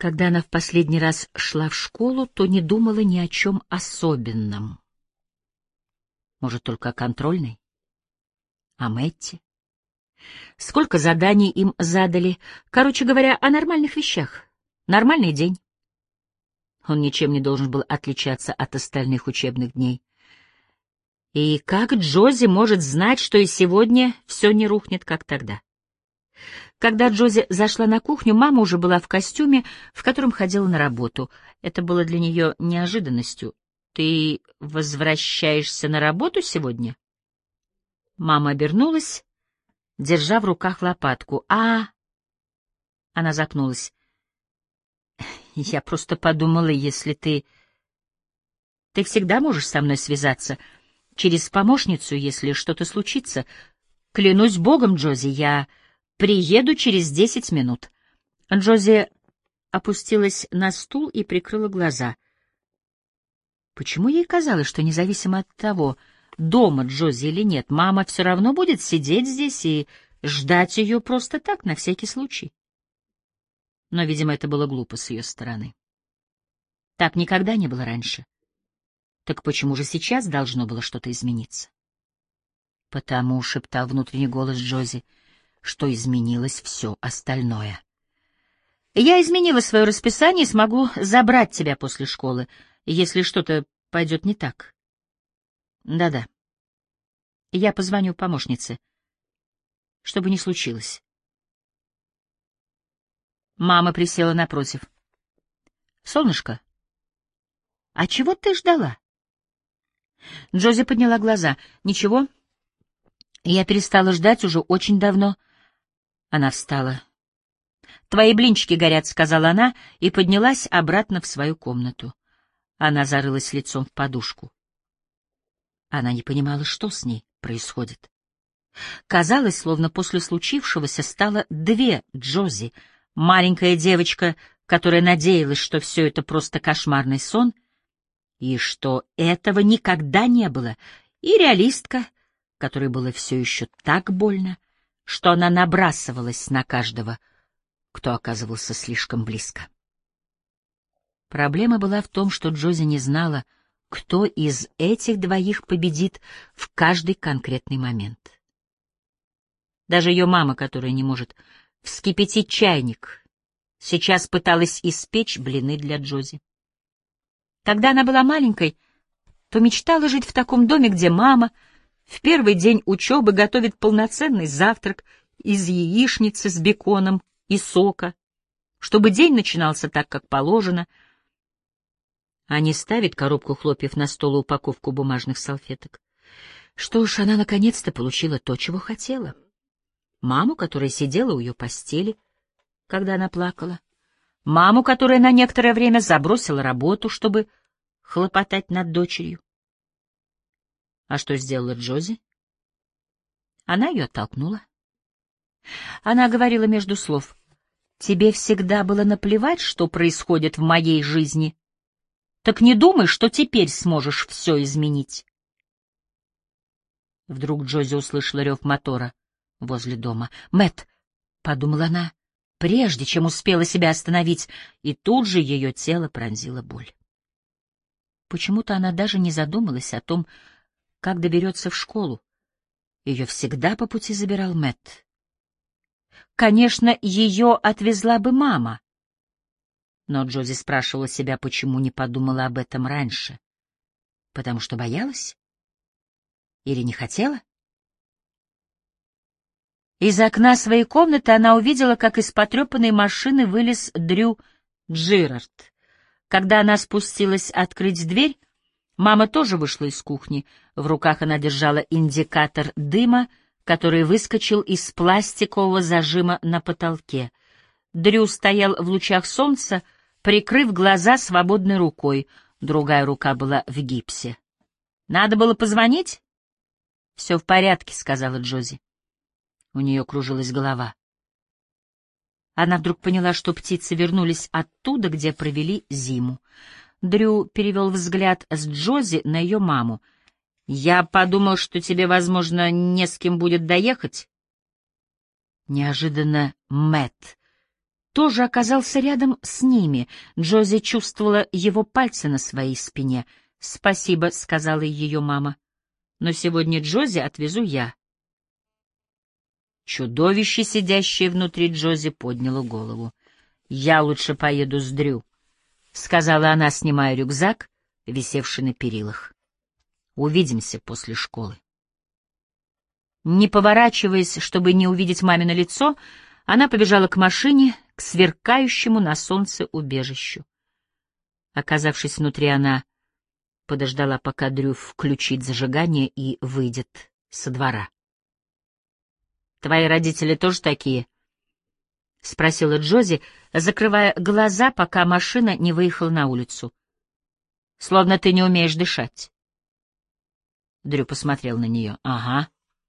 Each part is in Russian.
Когда она в последний раз шла в школу, то не думала ни о чем особенном. Может, только о контрольной? О Мэтте? Сколько заданий им задали? Короче говоря, о нормальных вещах. Нормальный день. Он ничем не должен был отличаться от остальных учебных дней. И как Джози может знать, что и сегодня все не рухнет, как тогда? Когда Джози зашла на кухню, мама уже была в костюме, в котором ходила на работу. Это было для нее неожиданностью. «Ты возвращаешься на работу сегодня?» Мама обернулась, держа в руках лопатку. Она запнулась. «Я просто подумала, если ты... Ты всегда можешь со мной связаться через помощницу, если что-то случится. Клянусь Богом, Джози, я приеду через 10 минут». Джози опустилась на стул и прикрыла глаза. Почему ей казалось, что независимо от того, дома Джози или нет, мама все равно будет сидеть здесь и ждать ее просто так, на всякий случай? Но, видимо, это было глупо с ее стороны. Так никогда не было раньше. Так почему же сейчас должно было что-то измениться? «Потому», — шептал внутренний голос Джози, — «что изменилось все остальное». «Я изменила свое расписание и смогу забрать тебя после школы, если что-то пойдет не так». «Да-да. Я позвоню помощнице, чтобы не случилось». Мама присела напротив. «Солнышко, а чего ты ждала?» Джози подняла глаза. «Ничего. Я перестала ждать уже очень давно». Она встала. «Твои блинчики горят», — сказала она и поднялась обратно в свою комнату. Она зарылась лицом в подушку. Она не понимала, что с ней происходит. Казалось, словно после случившегося стало две Джози. Маленькая девочка, которая надеялась, что все это просто кошмарный сон, и что этого никогда не было, и реалистка, которой было все еще так больно, что она набрасывалась на каждого, кто оказывался слишком близко. Проблема была в том, что Джози не знала, кто из этих двоих победит в каждый конкретный момент. Даже ее мама, которая не может вскипятить чайник, сейчас пыталась испечь блины для Джози. Когда она была маленькой, то мечтала жить в таком доме, где мама в первый день учебы готовит полноценный завтрак из яичницы с беконом и сока, чтобы день начинался так, как положено, а не ставит коробку хлопьев на стол и упаковку бумажных салфеток. Что ж, она наконец-то получила то, чего хотела. Маму, которая сидела у ее постели, когда она плакала. Маму, которая на некоторое время забросила работу, чтобы хлопотать над дочерью. А что сделала Джози? Она ее оттолкнула. Она говорила между слов: «Тебе всегда было наплевать, что происходит в моей жизни. Так не думай, что теперь сможешь все изменить». Вдруг Джози услышала рев мотора возле дома. «Мэтт!» — подумала она, прежде чем успела себя остановить, и тут же ее тело пронзила боль. Почему-то она даже не задумалась о том, как доберется в школу. Ее всегда по пути забирал Мэтт. Конечно, ее отвезла бы мама. Но Джози спрашивала себя, почему не подумала об этом раньше. Потому что боялась? Или не хотела? Из окна своей комнаты она увидела, как из потрепанной машины вылез Дрю Джирард. Когда она спустилась открыть дверь, мама тоже вышла из кухни. В руках она держала индикатор дыма, который выскочил из пластикового зажима на потолке. Дрю стоял в лучах солнца, прикрыв глаза свободной рукой, другая рука была в гипсе. «Надо было позвонить?» «Все в порядке», — сказала Джози. У нее кружилась голова. Она вдруг поняла, что птицы вернулись оттуда, где провели зиму. Дрю перевел взгляд с Джози на ее маму. «Я подумал, что тебе, возможно, не с кем будет доехать». Неожиданно Мэтт тоже оказался рядом с ними. Джози чувствовала его пальцы на своей спине. «Спасибо», — сказала ее мама. «Но сегодня Джози отвезу я». Чудовище, сидящее внутри Джози, подняло голову. «Я лучше поеду с Дрю», — сказала она, снимая рюкзак, висевший на перилах. «Увидимся после школы». Не поворачиваясь, чтобы не увидеть мамино лицо, она побежала к машине, к сверкающему на солнце убежищу. Оказавшись внутри, она подождала, пока Дрю включит зажигание и выйдет со двора. «Твои родители тоже такие?» — спросила Джози, закрывая глаза, пока машина не выехала на улицу. «Словно ты не умеешь дышать». Дрю посмотрел на нее. «Ага.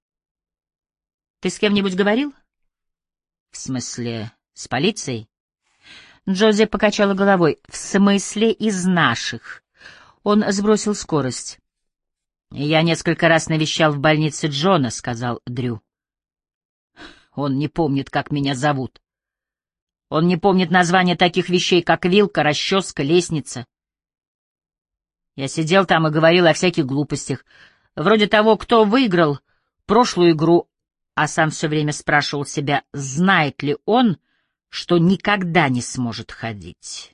Ты с кем-нибудь говорил?» «В смысле, с полицией?» Джози покачала головой. «В смысле, из наших». Он сбросил скорость. «Я несколько раз навещал в больнице Джона», — сказал Дрю. «Он не помнит, как меня зовут. Он не помнит названия таких вещей, как вилка, расческа, лестница. Я сидел там и говорил о всяких глупостях, вроде того, кто выиграл прошлую игру, а сам все время спрашивал себя, знает ли он, что никогда не сможет ходить».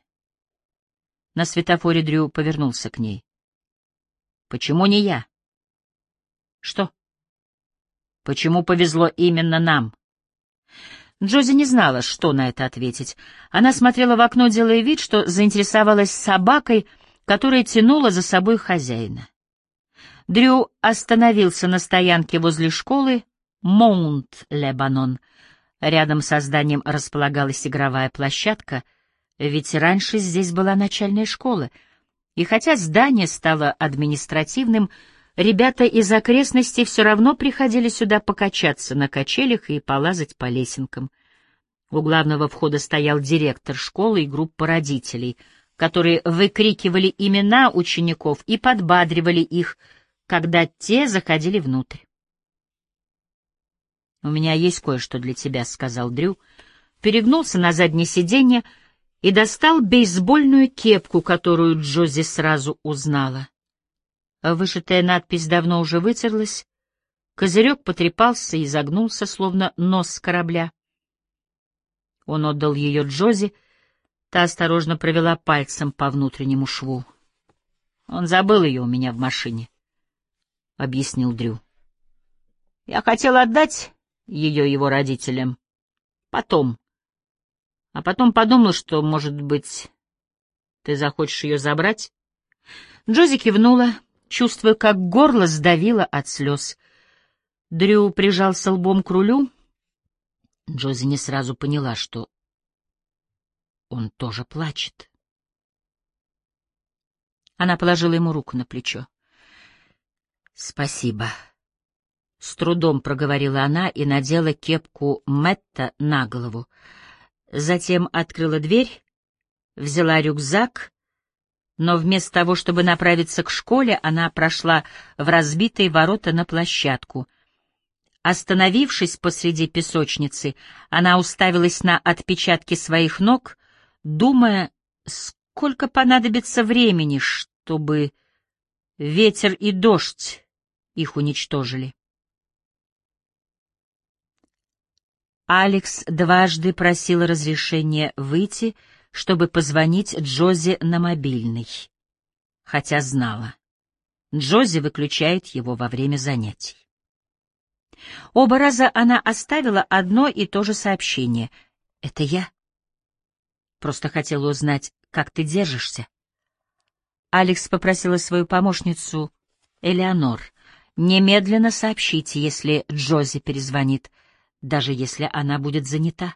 На светофоре Дрю повернулся к ней. «Почему не я?» «Что? Почему повезло именно нам?» Джози не знала, что на это ответить. Она смотрела в окно, делая вид, что заинтересовалась собакой, которая тянула за собой хозяина. Дрю остановился на стоянке возле школы Моунт-Лебанон. Рядом со зданием располагалась игровая площадка, ведь раньше здесь была начальная школа. И хотя здание стало административным, ребята из окрестностей все равно приходили сюда покачаться на качелях и полазать по лесенкам. У главного входа стоял директор школы и группа родителей, которые выкрикивали имена учеников и подбадривали их, когда те заходили внутрь. «У меня есть кое-что для тебя», — сказал Дрю, перегнулся на заднее сиденье и достал бейсбольную кепку, которую Джози сразу узнала. Вышитая надпись давно уже вытерлась, козырек потрепался и загнулся, словно нос корабля. Он отдал ее Джози, та осторожно провела пальцем по внутреннему шву. «Он забыл ее у меня в машине», — объяснил Дрю. «Я хотел отдать ее его родителям потом, а потом подумал, что, может быть, ты захочешь ее забрать?» Джози кивнула, чувствуя, как горло сдавило от слез. Дрю прижался лбом к рулю. Джози не сразу поняла, что он тоже плачет. Она положила ему руку на плечо. «Спасибо», — с трудом проговорила она и надела кепку Мэтта на голову. Затем открыла дверь, взяла рюкзак, но вместо того, чтобы направиться к школе, она прошла в разбитые ворота на площадку. Остановившись посреди песочницы, она уставилась на отпечатки своих ног, думая, сколько понадобится времени, чтобы ветер и дождь их уничтожили. Алекс дважды просила разрешения выйти, чтобы позвонить Джози на мобильный, хотя знала, Джози выключает его во время занятий. Оба раза она оставила одно и то же сообщение. «Это я. Просто хотела узнать, как ты держишься». Алекс попросила свою помощницу Элеонор: «Немедленно сообщите, если Джози перезвонит, даже если она будет занята».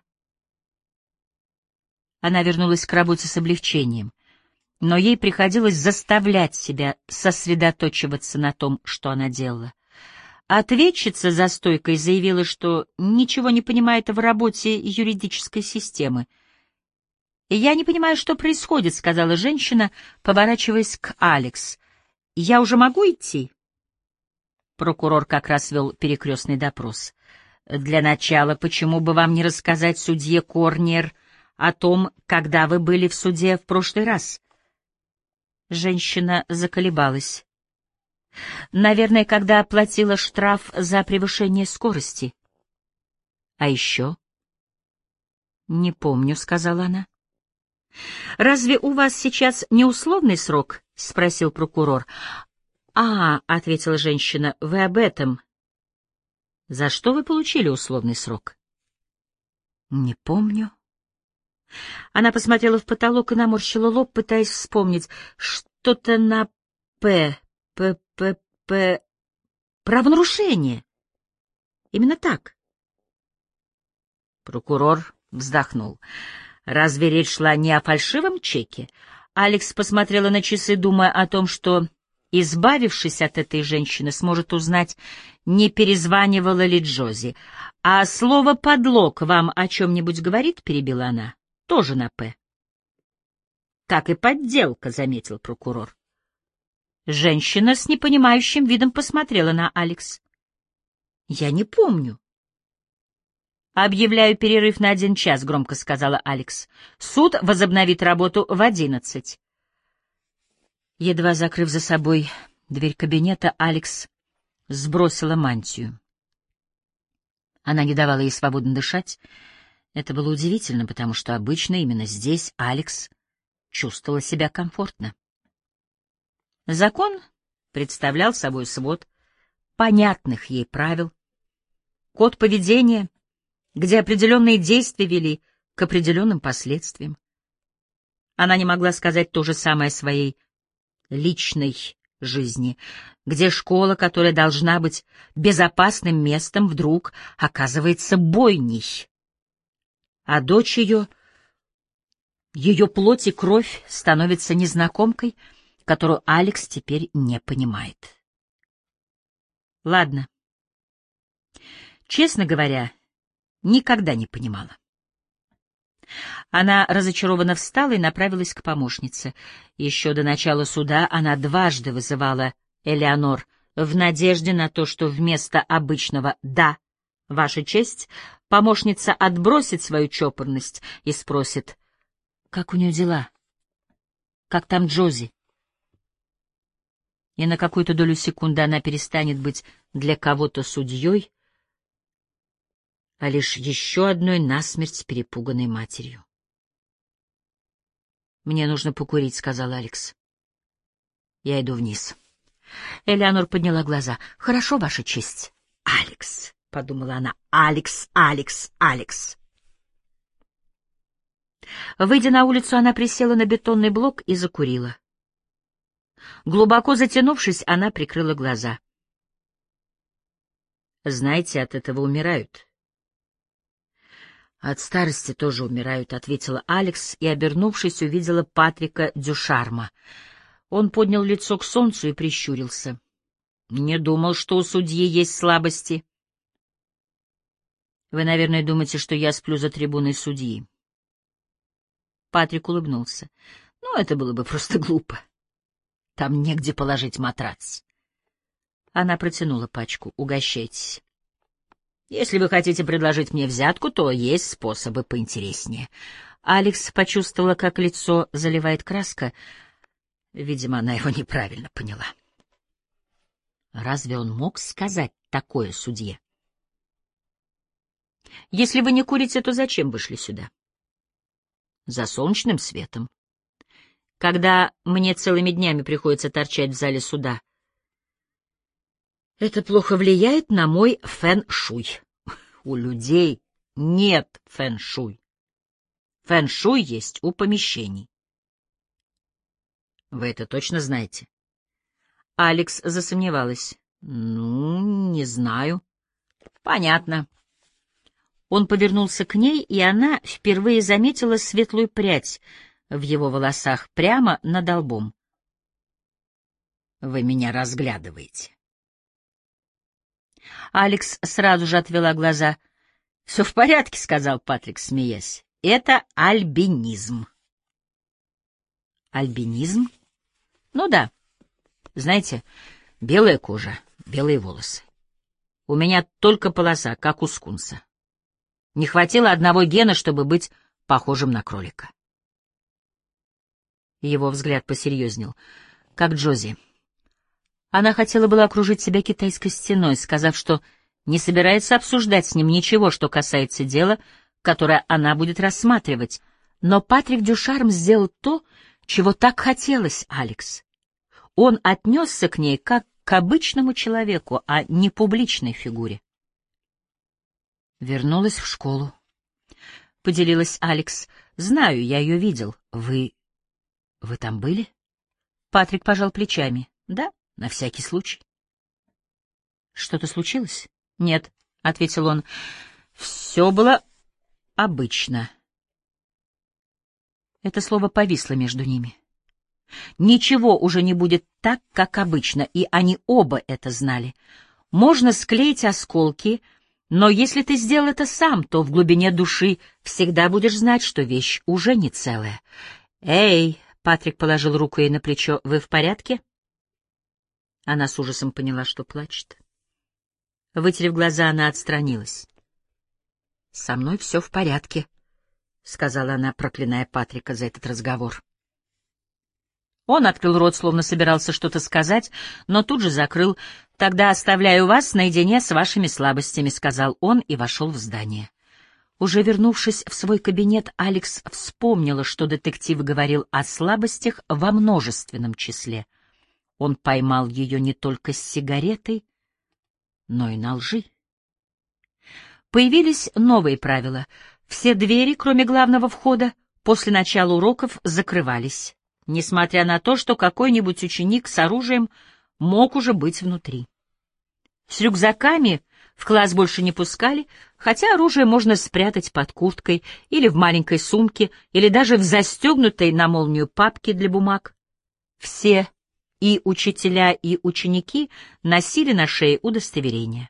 Она вернулась к работе с облегчением, но ей приходилось заставлять себя сосредоточиваться на том, что она делала. Ответчица за стойкой заявила, что ничего не понимает в работе юридической системы. «Я не понимаю, что происходит», — сказала женщина, поворачиваясь к Алекс. «Я уже могу идти?» Прокурор как раз вел перекрестный допрос. «Для начала, почему бы вам не рассказать судье Корнер о том, когда вы были в суде в прошлый раз. Женщина заколебалась. Наверное, когда оплатила штраф за превышение скорости. А еще? Не помню, сказала она. Разве у вас сейчас не условный срок? Спросил прокурор. Ответила женщина, вы об этом. За что вы получили условный срок? Не помню. Она посмотрела в потолок и наморщила лоб, пытаясь вспомнить. Что-то на «П». Правонарушение. Именно так. Прокурор вздохнул. Разве речь шла не о фальшивом чеке? Алекс посмотрела на часы, думая о том, что, избавившись от этой женщины, сможет узнать, не перезванивала ли Джози. «А слово «подлог» вам о чем-нибудь говорит?» — перебила она. «Тоже на «П». «Как и подделка», — заметил прокурор. Женщина с непонимающим видом посмотрела на Алекс. «Я не помню». «Объявляю перерыв на 1 час», — громко сказала Алекс. «Суд возобновит работу в 11». Едва закрыв за собой дверь кабинета, Алекс сбросила мантию. Она не давала ей свободно дышать. Это было удивительно, потому что обычно именно здесь Алекс чувствовала себя комфортно. Закон представлял собой свод понятных ей правил, код поведения, где определенные действия вели к определенным последствиям. Она не могла сказать то же самое о своей личной жизни, где школа, которая должна быть безопасным местом, вдруг оказывается бойней. А дочь ее плоть и кровь становится незнакомкой, которую Алекс теперь не понимает. Ладно. Честно говоря, никогда не понимала. Она разочарованно встала и направилась к помощнице. Еще до начала суда она дважды вызывала Элеонор в надежде на то, что вместо обычного «да, Ваша честь», помощница отбросит свою чопорность и спросит, как у нее дела, как там Джози. И на какую-то долю секунды она перестанет быть для кого-то судьей, а лишь еще одной насмерть перепуганной матерью. «Мне нужно покурить», — сказал Алекс. «Я иду вниз». Элеонор подняла глаза. «Хорошо, Ваша честь». «Алекс», — подумала она, — «Алекс, Алекс, Алекс». Выйдя на улицу, она присела на бетонный блок и закурила. Глубоко затянувшись, она прикрыла глаза. «Знаете, от этого умирают». «От старости тоже умирают», — ответила Алекс и, обернувшись, увидела Патрика Дюшарма. Он поднял лицо к солнцу и прищурился. «Не думал, что у судьи есть слабости». «Вы, наверное, думаете, что я сплю за трибуной судьи». Патрик улыбнулся. «Ну, это было бы просто глупо. Там негде положить матрац». Она протянула пачку. «Угощайтесь. Если вы хотите предложить мне взятку, то есть способы поинтереснее». Алекс почувствовала, как лицо заливает краска. Видимо, она его неправильно поняла. Разве он мог сказать такое судье? «Если вы не курите, то зачем вышли сюда?» «За солнечным светом. Когда мне целыми днями приходится торчать в зале суда, это плохо влияет на мой фэн-шуй. У людей нет фэн-шуй. Фэн-шуй есть у помещений». «Вы это точно знаете?» Алекс засомневалась. «Ну, не знаю». «Понятно». Он повернулся к ней, и она впервые заметила светлую прядь в его волосах прямо над лбом. «Вы меня разглядываете». Алекс сразу же отвела глаза. «Все в порядке», — сказал Патрик, смеясь. «Это альбинизм». «Альбинизм?» «Ну да. Знаете, белая кожа, белые волосы. У меня только полоса, как у скунса. Не хватило одного гена, чтобы быть похожим на кролика. Его взгляд посерьезнел. Как Джози. Она хотела было окружить себя китайской стеной, сказав, что не собирается обсуждать с ним ничего, что касается дела, которое она будет рассматривать. Но Патрик Дюшарм сделал то, чего так хотелось Алекс. Он отнесся к ней как к обычному человеку, а не публичной фигуре. Вернулась в школу. Поделилась Алекс. Знаю, я ее видел. Вы там были? Патрик пожал плечами. Да, на всякий случай. Что-то случилось? Нет, ответил он. Все было обычно. Это слово повисло между ними. Ничего уже не будет так, как обычно, и они оба это знали. Можно склеить осколки, но если ты сделал это сам, то в глубине души всегда будешь знать, что вещь уже не целая. «Эй!» — Патрик положил руку ей на плечо. «Вы в порядке?» Она с ужасом поняла, что плачет. Вытерев глаза, она отстранилась. «Со мной все в порядке», — сказала она, проклиная Патрика за этот разговор. Он открыл рот, словно собирался что-то сказать, но тут же закрыл. «Тогда оставляю вас наедине с вашими слабостями», — сказал он и вошел в здание. Уже вернувшись в свой кабинет, Алекс вспомнила, что детектив говорил о слабостях во множественном числе. Он поймал ее не только с сигаретой, но и на лжи. Появились новые правила. Все двери, кроме главного входа, после начала уроков закрывались, несмотря на то, что какой-нибудь ученик с оружием мог уже быть внутри. С рюкзаками в класс больше не пускали, хотя оружие можно спрятать под курткой или в маленькой сумке, или даже в застегнутой на молнию папке для бумаг. Все, и учителя, и ученики, носили на шее удостоверения.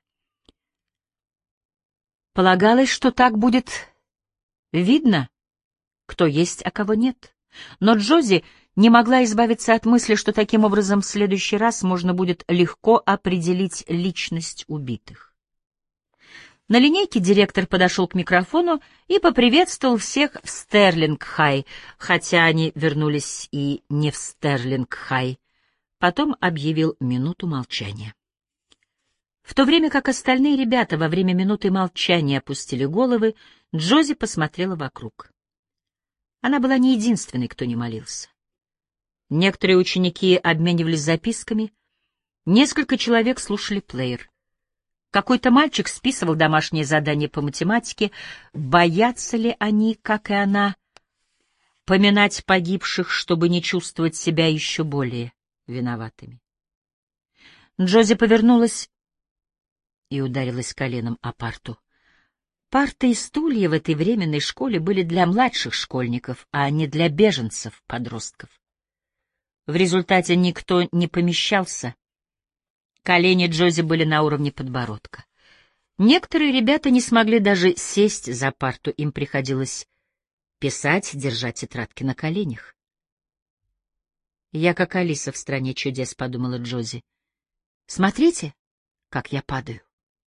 Полагалось, что так будет видно, кто есть, а кого нет. Но Джози не могла избавиться от мысли, что таким образом в следующий раз можно будет легко определить личность убитых. На линейке директор подошел к микрофону и поприветствовал всех в Стерлинг-Хай, хотя они вернулись и не в Стерлинг-Хай. Потом объявил минуту молчания. В то время как остальные ребята во время минуты молчания опустили головы, Джози посмотрела вокруг. Она была не единственной, кто не молился. Некоторые ученики обменивались записками, несколько человек слушали плеер. Какой-то мальчик списывал домашнее задание по математике. Боятся ли они, как и она, поминать погибших, чтобы не чувствовать себя еще более виноватыми? Джози повернулась и ударилась коленом о парту. Парты и стулья в этой временной школе были для младших школьников, а не для беженцев-подростков. В результате никто не помещался. Колени Джози были на уровне подбородка. Некоторые ребята не смогли даже сесть за парту, им приходилось писать, держа тетрадки на коленях. «Я как Алиса в «Стране чудес», — подумала Джози. «Смотрите, как я падаю».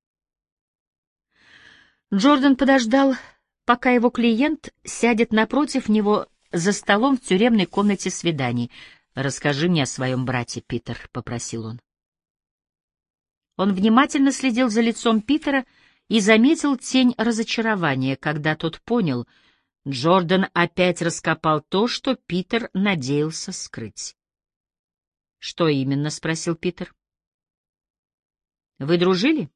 Джордан подождал, пока его клиент сядет напротив него за столом в тюремной комнате свиданий. «Расскажи мне о своем брате, Питер», — попросил он. Он внимательно следил за лицом Питера и заметил тень разочарования, когда тот понял, Джордан опять раскопал то, что Питер надеялся скрыть. «Что именно?» — спросил Питер. «Вы дружили?»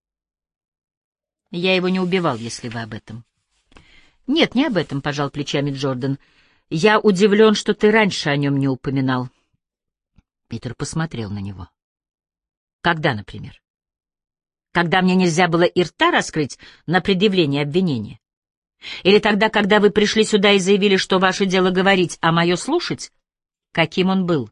«Я его не убивал, если вы об этом». «Нет, не об этом», — пожал плечами Джордан. «Я удивлен, что ты раньше о нем не упоминал». Питер посмотрел на него. «Когда, например? Когда мне нельзя было и рта раскрыть на предъявление обвинения? Или тогда, когда вы пришли сюда и заявили, что ваше дело говорить, а мое слушать? Каким он был?»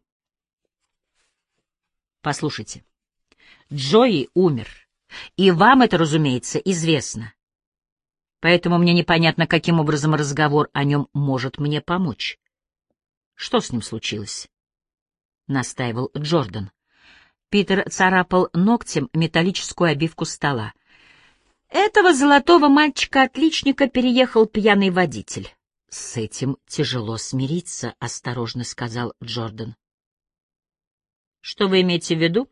«Послушайте, Джои умер, и вам это, разумеется, известно. Поэтому мне непонятно, каким образом разговор о нем может мне помочь. Что с ним случилось?» — настаивал Джордан. Питер царапал ногтем металлическую обивку стола. «Этого золотого мальчика-отличника переехал пьяный водитель. «С этим тяжело смириться», — осторожно сказал Джордан. «Что вы имеете в виду?»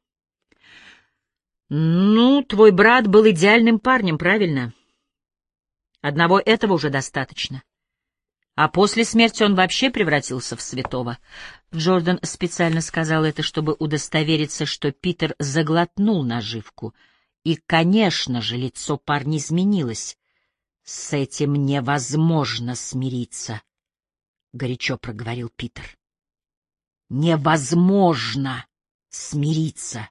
«Ну, твой брат был идеальным парнем, правильно? Одного этого уже достаточно. А после смерти он вообще превратился в святого». Джордан специально сказал это, чтобы удостовериться, что Питер заглотнул наживку. И, конечно же, лицо парня изменилось. «С этим невозможно смириться», — горячо проговорил Питер. «Невозможно смириться».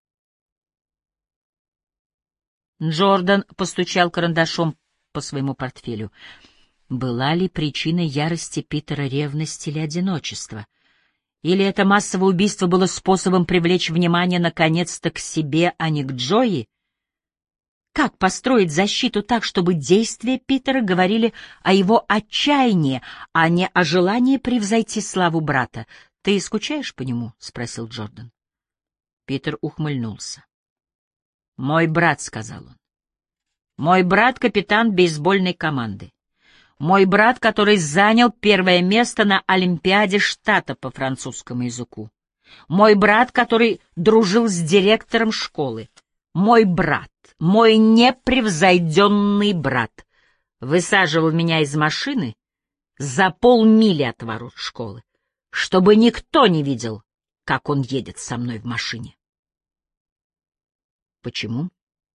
Джордан постучал карандашом по своему портфелю. Была ли причиной ярости Питера ревность или одиночество? Или это массовое убийство было способом привлечь внимание наконец-то к себе, а не к Джои? Как построить защиту так, чтобы действия Питера говорили о его отчаянии, а не о желании превзойти славу брата? «Ты скучаешь по нему?» — спросил Джордан. Питер ухмыльнулся. «Мой брат», — сказал он. «Мой брат — капитан бейсбольной команды. Мой брат, который занял первое место на Олимпиаде штата по французскому языку. Мой брат, который дружил с директором школы. Мой брат, мой непревзойденный брат, высаживал меня из машины за полмили от ворот школы, чтобы никто не видел, как он едет со мной в машине». «Почему?»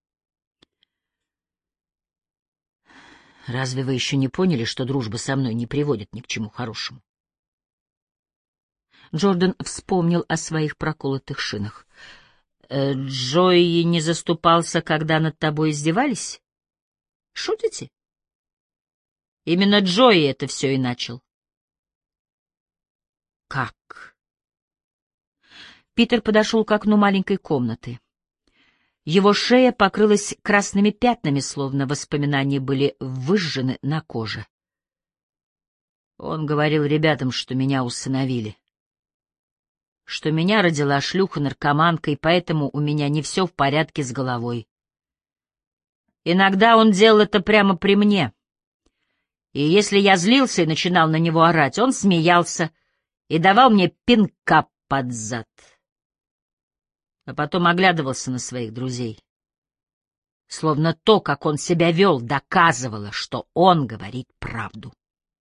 «Разве вы еще не поняли, что дружба со мной не приводит ни к чему хорошему?» Джордан вспомнил о своих проколотых шинах. «Джои не заступался, когда над тобой издевались? Шутите?» «Именно Джои это все и начал». «Как?» Питер подошел к окну маленькой комнаты. Его шея покрылась красными пятнами, словно воспоминания были выжжены на коже. Он говорил ребятам, что меня усыновили, что меня родила шлюха-наркоманка, и поэтому у меня не все в порядке с головой. Иногда он делал это прямо при мне, и если я злился и начинал на него орать, он смеялся и давал мне пинка под зад. А потом оглядывался на своих друзей. Словно то, как он себя вел, доказывало, что он говорит правду.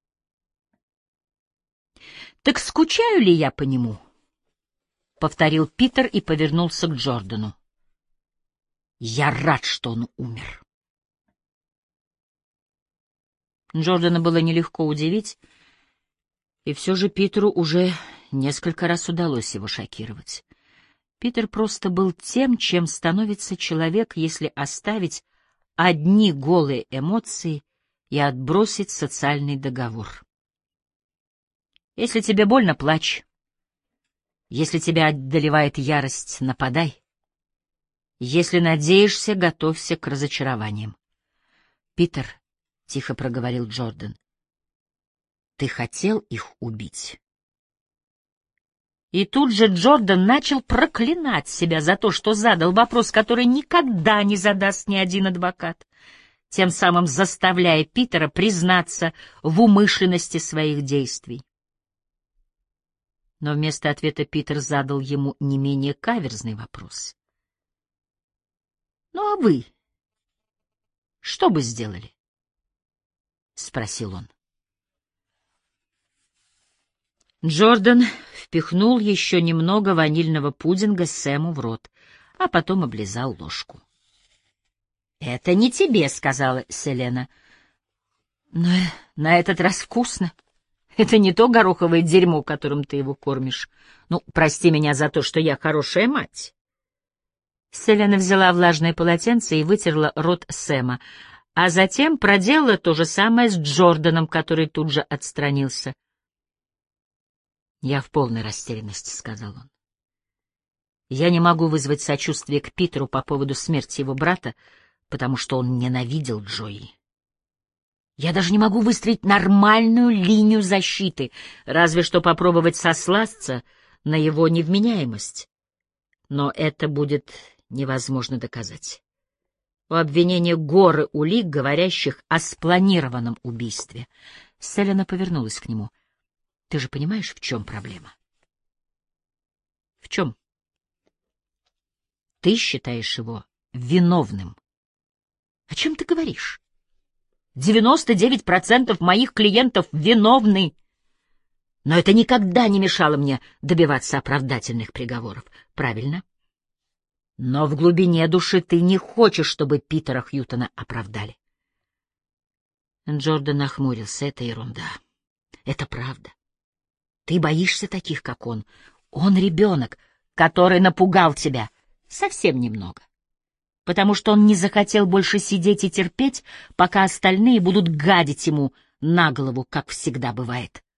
«Так скучаю ли я по нему?» — повторил Питер и повернулся к Джордану. «Я рад, что он умер». Джордана было нелегко удивить, и все же Питеру уже несколько раз удалось его шокировать. Питер просто был тем, чем становится человек, если оставить одни голые эмоции и отбросить социальный договор. Если тебе больно, плачь. Если тебя одолевает ярость, нападай. Если надеешься, готовься к разочарованиям. «Питер», — тихо проговорил Джордан, — «ты хотел их убить?» И тут же Джордан начал проклинать себя за то, что задал вопрос, который никогда не задаст ни один адвокат, тем самым заставляя Питера признаться в умышленности своих действий. Но вместо ответа Питер задал ему не менее каверзный вопрос. «Ну а вы что бы сделали?» — спросил он. Джордан впихнул еще немного ванильного пудинга Сэму в рот, а потом облизал ложку. «Это не тебе», — сказала Селена. «Но на этот раз вкусно. Это не то гороховое дерьмо, которым ты его кормишь. Ну, прости меня за то, что я хорошая мать». Селена взяла влажное полотенце и вытерла рот Сэма, а затем проделала то же самое с Джорданом, который тут же отстранился. «Я в полной растерянности», — сказал он. «Я не могу вызвать сочувствие к Питеру по поводу смерти его брата, потому что он ненавидел Джои. Я даже не могу выстроить нормальную линию защиты, разве что попробовать сослаться на его невменяемость. Но это будет невозможно доказать. У обвинения горы улик, говорящих о спланированном убийстве. Селена повернулась к нему. — Ты же понимаешь, в чем проблема? — В чем? — Ты считаешь его виновным. — О чем ты говоришь? 99% моих клиентов виновны. Но это никогда не мешало мне добиваться оправдательных приговоров. Правильно? Но в глубине души ты не хочешь, чтобы Питера Хьютона оправдали. Джордан нахмурился. Это ерунда. Это правда. Ты боишься таких, как он. Он ребенок, который напугал тебя. Совсем немного. Потому что он не захотел больше сидеть и терпеть, пока остальные будут гадить ему на голову, как всегда бывает.